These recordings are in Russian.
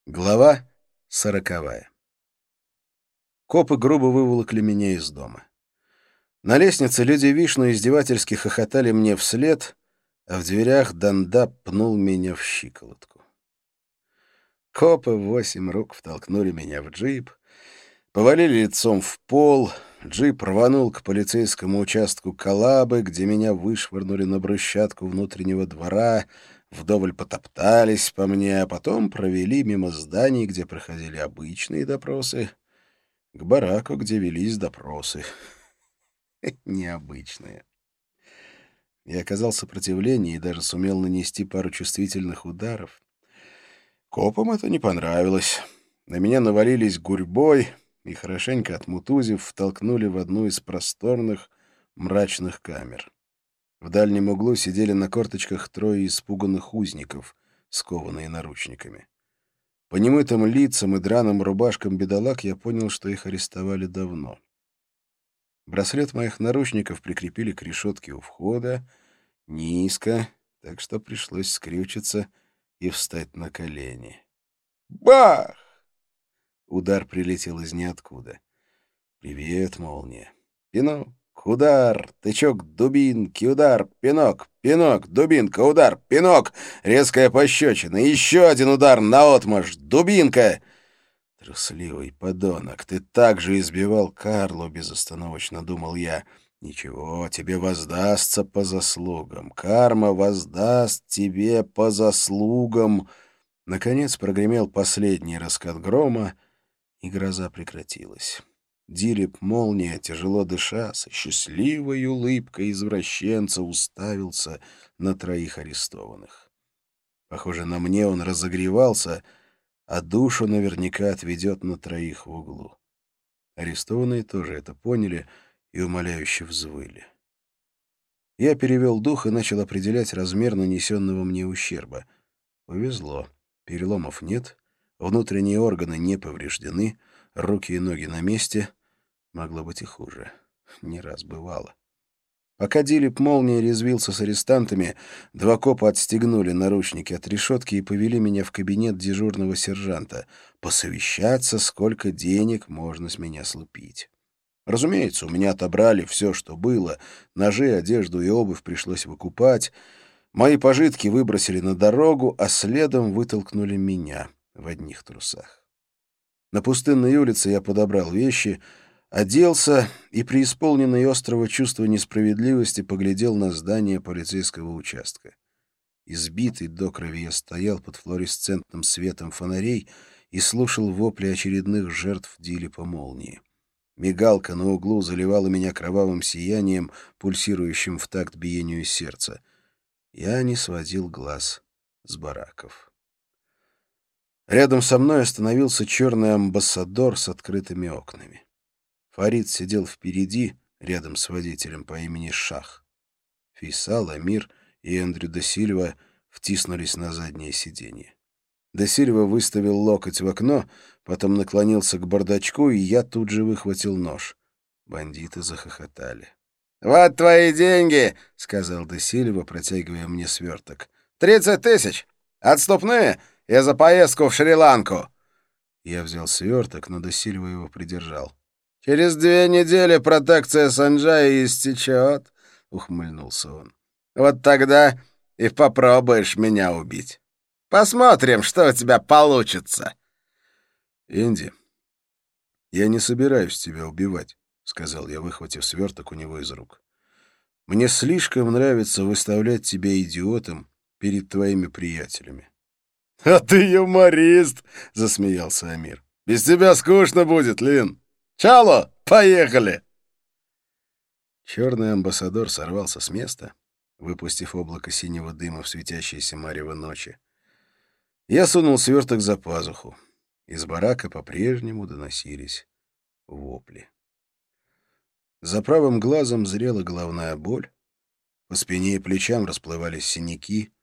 Глава 40. Копы грубо выволокли меня из дома. На лестнице люди Вишну издевательски хохотали мне вслед, а в дверях Дандап пнул меня в щиколотку. Копы в 8 рук втолкнули меня в джип, повалили лицом в пол, джип рванул к полицейскому участку Коллабы, где меня вышвырнули на брусчатку внутреннего двора, вдоволь потоптались по мне, а потом провели мимо зданий, где проходили обычные допросы, к бараку, где велись допросы. Необычные. Я оказал сопротивление и даже сумел нанести пару чувствительных ударов. Копам это не понравилось. На меня навалились гурьбой и, хорошенько отмутузив, втолкнули в одну из просторных, мрачных камер. В дальнем углу сидели на корточках трое испуганных узников, скованные наручниками. По немытым лицам и драным рубашкам бедолаг я понял, что их арестовали давно. Браслет моих наручников прикрепили к решетке у входа, низко, так что пришлось скрючиться и встать на колени. Бах! Удар прилетел из ниоткуда. «Привет, молния!» Пинок, удар, тычок дубинки, удар, пинок, пинок, дубинка, удар, пинок, резкая пощечина, еще один удар наотмашь, дубинка. Трусливый подонок, ты так же избивал Карлу, безостановочно думал я. Ничего, тебе воздастся по заслугам. Карма воздаст тебе по заслугам. Наконец прогремел последний раскат грома, и гроза прекратилась. Дилип-молния, тяжело дыша, со счастливой улыбкой извращенца уставился на троих арестованных. Похоже, на мне он разогревался, а душу наверняка отведет на троих в углу. Арестованные тоже это поняли и умоляюще взвыли. Я перевел дух и начал определять размер нанесенного мне ущерба. Повезло. Переломов нет, внутренние органы не повреждены, руки и ноги на месте. Могло быть и хуже. Не раз бывало. Пока Дилип-молния резвился с арестантами, два копа отстегнули наручники от решетки и повели меня в кабинет дежурного сержанта посовещаться, сколько денег можно с меня слупить. Разумеется, у меня отобрали все, что было. Ножи, одежду и обувь пришлось выкупать. Мои пожитки выбросили на дорогу, а следом вытолкнули меня в одних трусах. На пустынной улице я подобрал вещи, оделся и, преисполненный острого чувства несправедливости, поглядел на здание полицейского участка. Избитый до крови я стоял под флуоресцентным светом фонарей и слушал вопли очередных жертв Дилипа-молнии. Мигалка на углу заливала меня кровавым сиянием, пульсирующим в такт биению сердца. Я не сводил глаз с бараков. Рядом со мной остановился черный амбассадор с открытыми окнами. Фарид сидел впереди, рядом с водителем по имени Шах. Фейсал, Амир и Эндрю де Сильва втиснулись на заднее сиденье. Де Сильва выставил локоть в окно, потом наклонился к бардачку, и я тут же выхватил нож. Бандиты захохотали. «Вот твои деньги!» — сказал де Сильва, протягивая мне сверток. 30 тысяч! Отступные и за поездку в Шри-Ланку!» Я взял сверток, но де Сильва его придержал. «Через 2 недели протекция Санджая истечет», — ухмыльнулся он. «Вот тогда и попробуешь меня убить. Посмотрим, что у тебя получится». «Энди, я не собираюсь тебя убивать», — сказал я, выхватив сверток у него из рук. «Мне слишком нравится выставлять тебя идиотом перед твоими приятелями». «А ты юморист!» — засмеялся Амир. «Без тебя скучно будет, Лин. Чало, поехали!» Черный амбассадор сорвался с места, выпустив облако синего дыма в светящиеся марево ночи. Я сунул сверток за пазуху. Из барака по-прежнему доносились вопли. За правым глазом зрела головная боль. По спине и плечам расплывались синяки.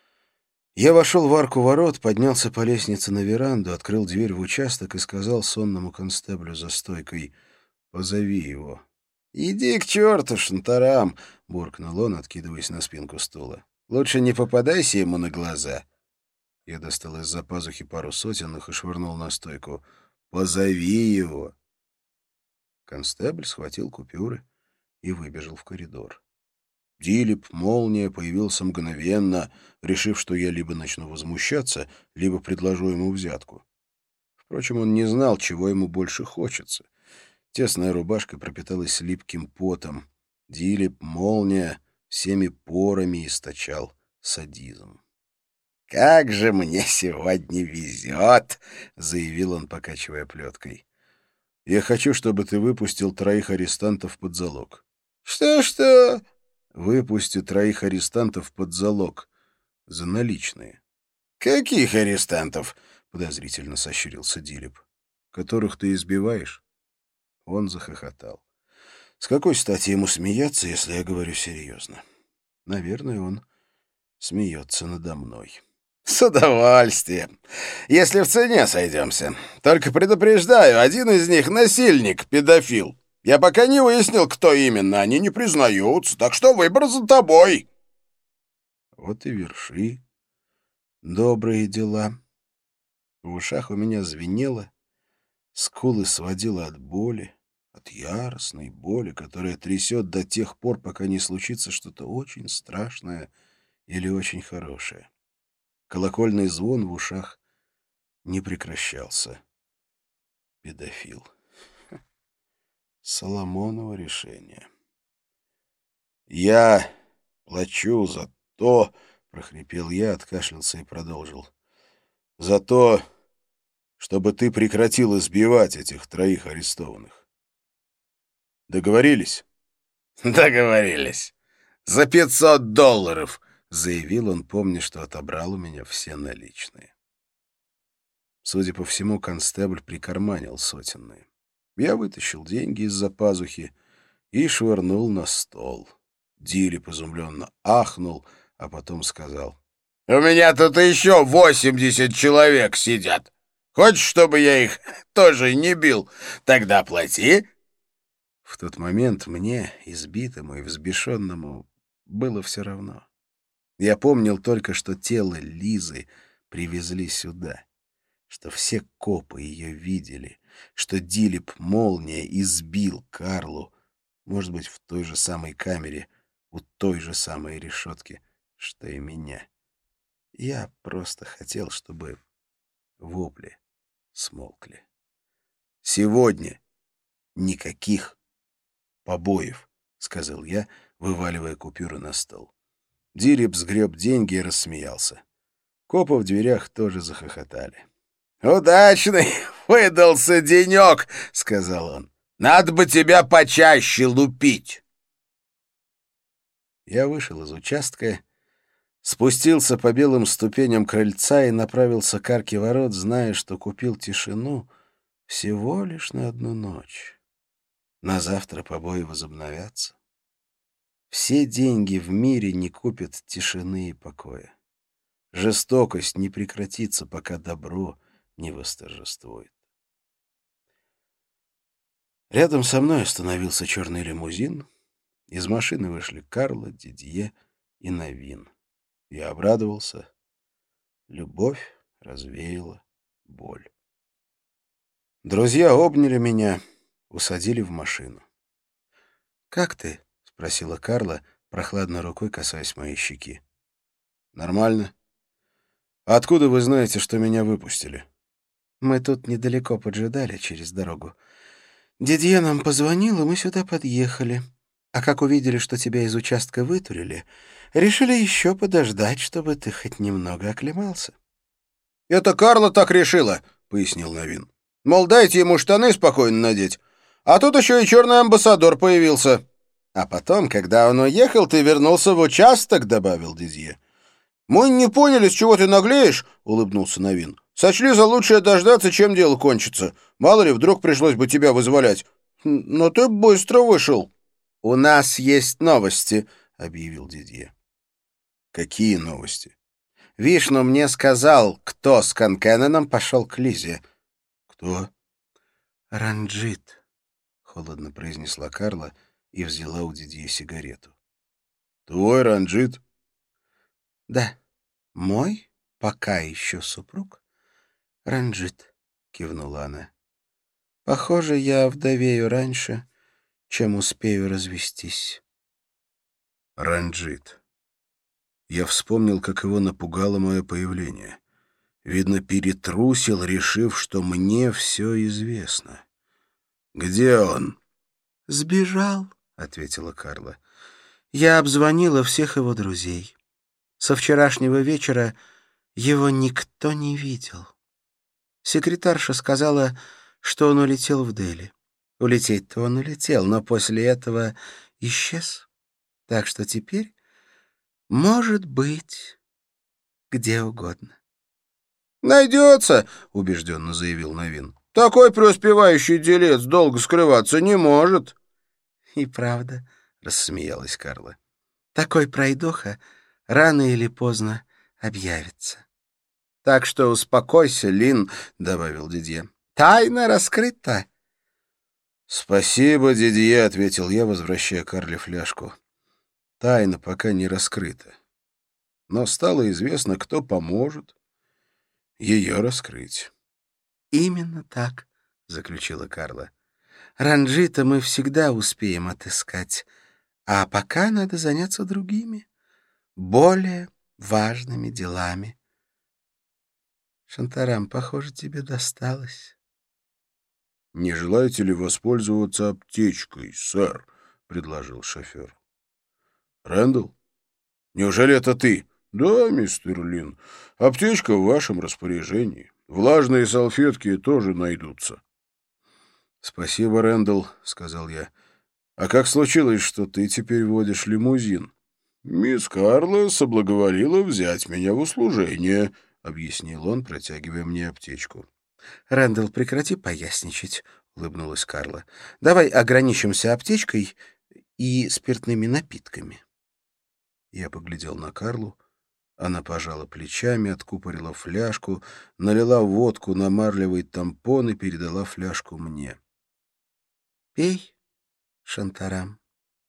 Я вошел в арку ворот, поднялся по лестнице на веранду, открыл дверь в участок и сказал сонному констеблю за стойкой: «Позови его». «Иди к черту, шантарам!» — буркнул он, откидываясь на спинку стула. «Лучше не попадайся ему на глаза». Я достал из-за пазухи пару сотенных и швырнул на стойку. «Позови его!» Констебль схватил купюры и выбежал в коридор. Дилип, молния, появился мгновенно, решив, что я либо начну возмущаться, либо предложу ему взятку. Впрочем, он не знал, чего ему больше хочется. Тесная рубашка пропиталась липким потом. Дилип, молния, всеми порами источал садизм. «Как же мне сегодня везет!» — заявил он, покачивая плеткой. «Я хочу, чтобы ты выпустил 3 арестантов под залог». «Что-что?» «Выпусти 3 арестантов под залог. За наличные». «Каких арестантов?» — подозрительно сощурился Дилип. «Которых ты избиваешь?» Он захохотал. С какой стати ему смеяться, если я говорю серьезно? Наверное, он смеется надо мной. «С удовольствием, если в цене сойдемся. Только предупреждаю, один из них — насильник, педофил. Я пока не выяснил, кто именно, они не признаются, так что выбор за тобой». Вот и верши добрые дела. В ушах у меня звенело, скулы сводило от боли, от яростной боли, которая трясет до тех пор, пока не случится что-то очень страшное или очень хорошее. Колокольный звон в ушах не прекращался. Педофил. Соломоново решение. «Я плачу за то...» — прохрипел я, откашлялся и продолжил. «За то, чтобы ты прекратил избивать этих 3 арестованных. Договорились?» «Договорились. За $500, — заявил он, помня, что отобрал у меня все наличные. Судя по всему, констебль прикарманил сотенные. Я вытащил деньги из-за пазухи и швырнул на стол. Дилип изумленно ахнул, а потом сказал: «У меня тут еще 80 человек сидят. Хочешь, чтобы я их тоже не бил? Тогда плати». В тот момент мне, избитому и взбешенному, было все равно. Я помнил только, что тело Лизы привезли сюда, что все копы ее видели, что Дилип молния избил Карлу, может быть, в той же самой камере, у той же самой решетки, что и меня. Я просто хотел, чтобы вопли смолкли. «Сегодня никаких побоев», — сказал я, вываливая купюры на стол. Дилип сгреб деньги и рассмеялся. Копы в дверях тоже захохотали. «Удачный выдался денек», — сказал он. «Надо бы тебя почаще лупить». Я вышел из участка, спустился по белым ступеням крыльца и направился к арке ворот, зная, что купил тишину всего лишь на 1 ночь. На завтра побои возобновятся. Все деньги в мире не купят тишины и покоя. Жестокость не прекратится, пока добро не восторжествует. Рядом со мной остановился черный лимузин. Из машины вышли Карла, Дидье и Новин. Я обрадовался. Любовь развеяла боль. Друзья обняли меня, усадили в машину. «Как ты?» — спросила Карла, прохладной рукой касаясь моей щеки. «Нормально. А откуда вы знаете, что меня выпустили?» «Мы тут недалеко поджидали через дорогу. Дидье нам позвонил, и мы сюда подъехали. А как увидели, что тебя из участка вытурили, решили еще подождать, чтобы ты хоть немного оклемался». «Это Карла так решила», — пояснил Новин. «Мол, дайте ему штаны спокойно надеть. А тут еще и черный амбассадор появился». «А потом, когда он уехал, ты вернулся в участок», — добавил Дидье. «Мы не поняли, с чего ты наглеешь», — улыбнулся Новин. «Сочли за лучшее дождаться, чем дело кончится. Мало ли, вдруг пришлось бы тебя вызволять. Но ты быстро вышел». «У нас есть новости», — объявил Дидье. «Какие новости?» «Вишну мне сказал, кто с Конкененом пошел к Лизе». «Кто?» «Ранджит», — холодно произнесла Карла и взяла у Дидье сигарету. «Твой Ранджит?» «Да, мой пока еще супруг — Ранджит, — кивнула она. Похоже, я вдовею раньше, чем успею развестись. Ранджит. Я вспомнил, как его напугало мое появление. Видно, перетрусил, решив, что мне все известно. «Где он?» «Сбежал», — ответила Карла. «Я обзвонила всех его друзей. Со вчерашнего вечера его никто не видел. Секретарша сказала, что он улетел в Дели. Улететь-то он улетел, но после этого исчез. Так что теперь может быть где угодно». «Найдется», — убежденно заявил Новин. «Такой преуспевающий делец долго скрываться не может». «И правда», — рассмеялась Карла, — «такой пройдоха рано или поздно объявится». «Так что успокойся, Лин», — добавил Дидье. «Тайна раскрыта». «Спасибо, Дидье», — ответил я, возвращая Карле фляжку. «Тайна пока не раскрыта. Но стало известно, кто поможет ее раскрыть». «Именно так», — заключила Карла. «Ранджита мы всегда успеем отыскать, а пока надо заняться другими, более важными делами. Шантарам, похоже, тебе досталось». «Не желаете ли воспользоваться аптечкой, сэр?» — предложил шофер. «Рэндалл? Неужели это ты?» «Да, мистер Лин. Аптечка в вашем распоряжении. Влажные салфетки тоже найдутся». «Спасибо, Рэндалл», — сказал я. «А как случилось, что ты теперь водишь лимузин?» «Мисс Карла соблаговолила взять меня в услужение», — объяснил он, протягивая мне аптечку. «Рэндалл, прекрати поясничать», — улыбнулась Карла. «Давай ограничимся аптечкой и спиртными напитками». Я поглядел на Карлу. Она пожала плечами, откупорила фляжку, налила водку на марлевый тампон и передала фляжку мне. «Пей, Шантарам.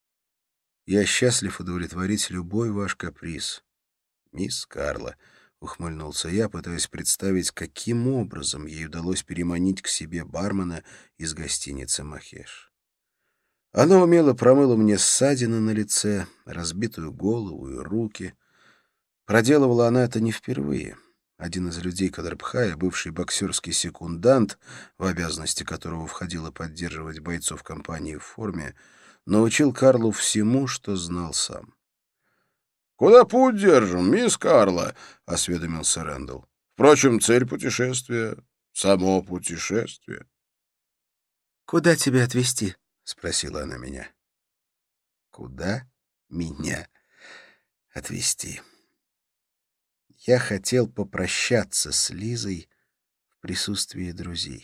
Я счастлив удовлетворить любой ваш каприз, мисс Карла», — ухмыльнулся я, пытаясь представить, каким образом ей удалось переманить к себе бармена из гостиницы «Махеш». Она умело промыла мне ссадины на лице, разбитую голову и руки. Проделывала она это не впервые. Один из людей Кадрбхая, бывший боксерский секундант, в обязанности которого входило поддерживать бойцов компании в форме, научил Карлу всему, что знал сам. «Куда путь держим, мисс Карла?» — осведомился Рэндалл. «Впрочем, цель путешествия — само путешествие». «Куда тебя отвезти?» — спросила она меня. «Куда меня отвезти?» Я хотел попрощаться с Лизой в присутствии друзей.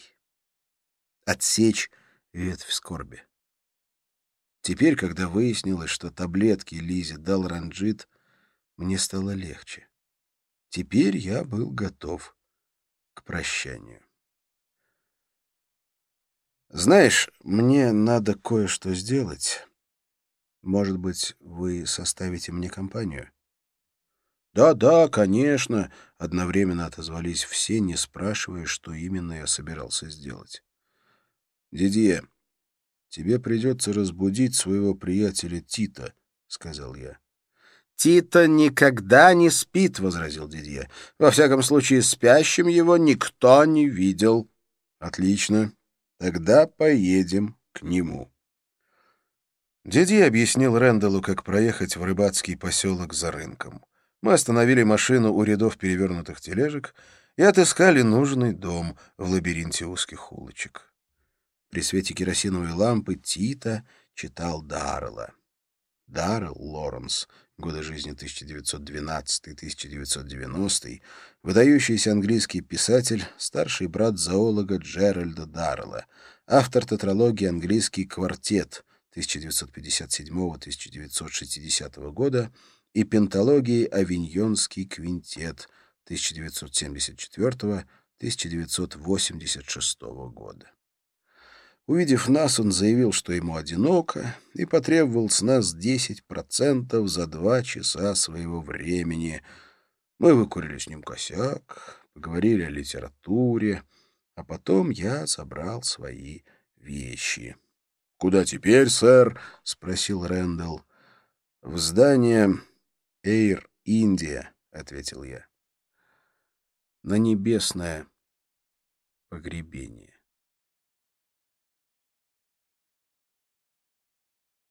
Отсечь ветвь скорби. Теперь, когда выяснилось, что таблетки Лизе дал Ранджит, мне стало легче. Теперь я был готов к прощанию. «Знаешь, мне надо кое-что сделать. Может быть, вы составите мне компанию?» «Да, конечно», — одновременно отозвались все, не спрашивая, что именно я собирался сделать. «Дидье, тебе придется разбудить своего приятеля Тита», — сказал я. «Тита никогда не спит», — возразил Дидье. «Во всяком случае, спящим его никто не видел». «Отлично. Тогда поедем к нему». Дидье объяснил Рэндаллу, как проехать в рыбацкий поселок за рынком. Мы остановили машину у рядов перевернутых тележек и отыскали нужный дом в лабиринте узких улочек. При свете керосиновой лампы Тита читал Даррелла. Даррелл Лоренс, годы жизни 1912-1990, выдающийся английский писатель, старший брат зоолога Джеральда Даррелла, автор тетралогии «Английский квартет» 1957-1960 года и пенталогии «Авиньонский квинтет» 1974-1986 года. Увидев нас, он заявил, что ему одиноко, и потребовал с нас 10% за 2 часа своего времени. Мы выкурили с ним косяк, поговорили о литературе, а потом я забрал свои вещи. — Куда теперь, сэр? — спросил Рэндалл. — В здание Air India, — ответил я. — На небесное погребение.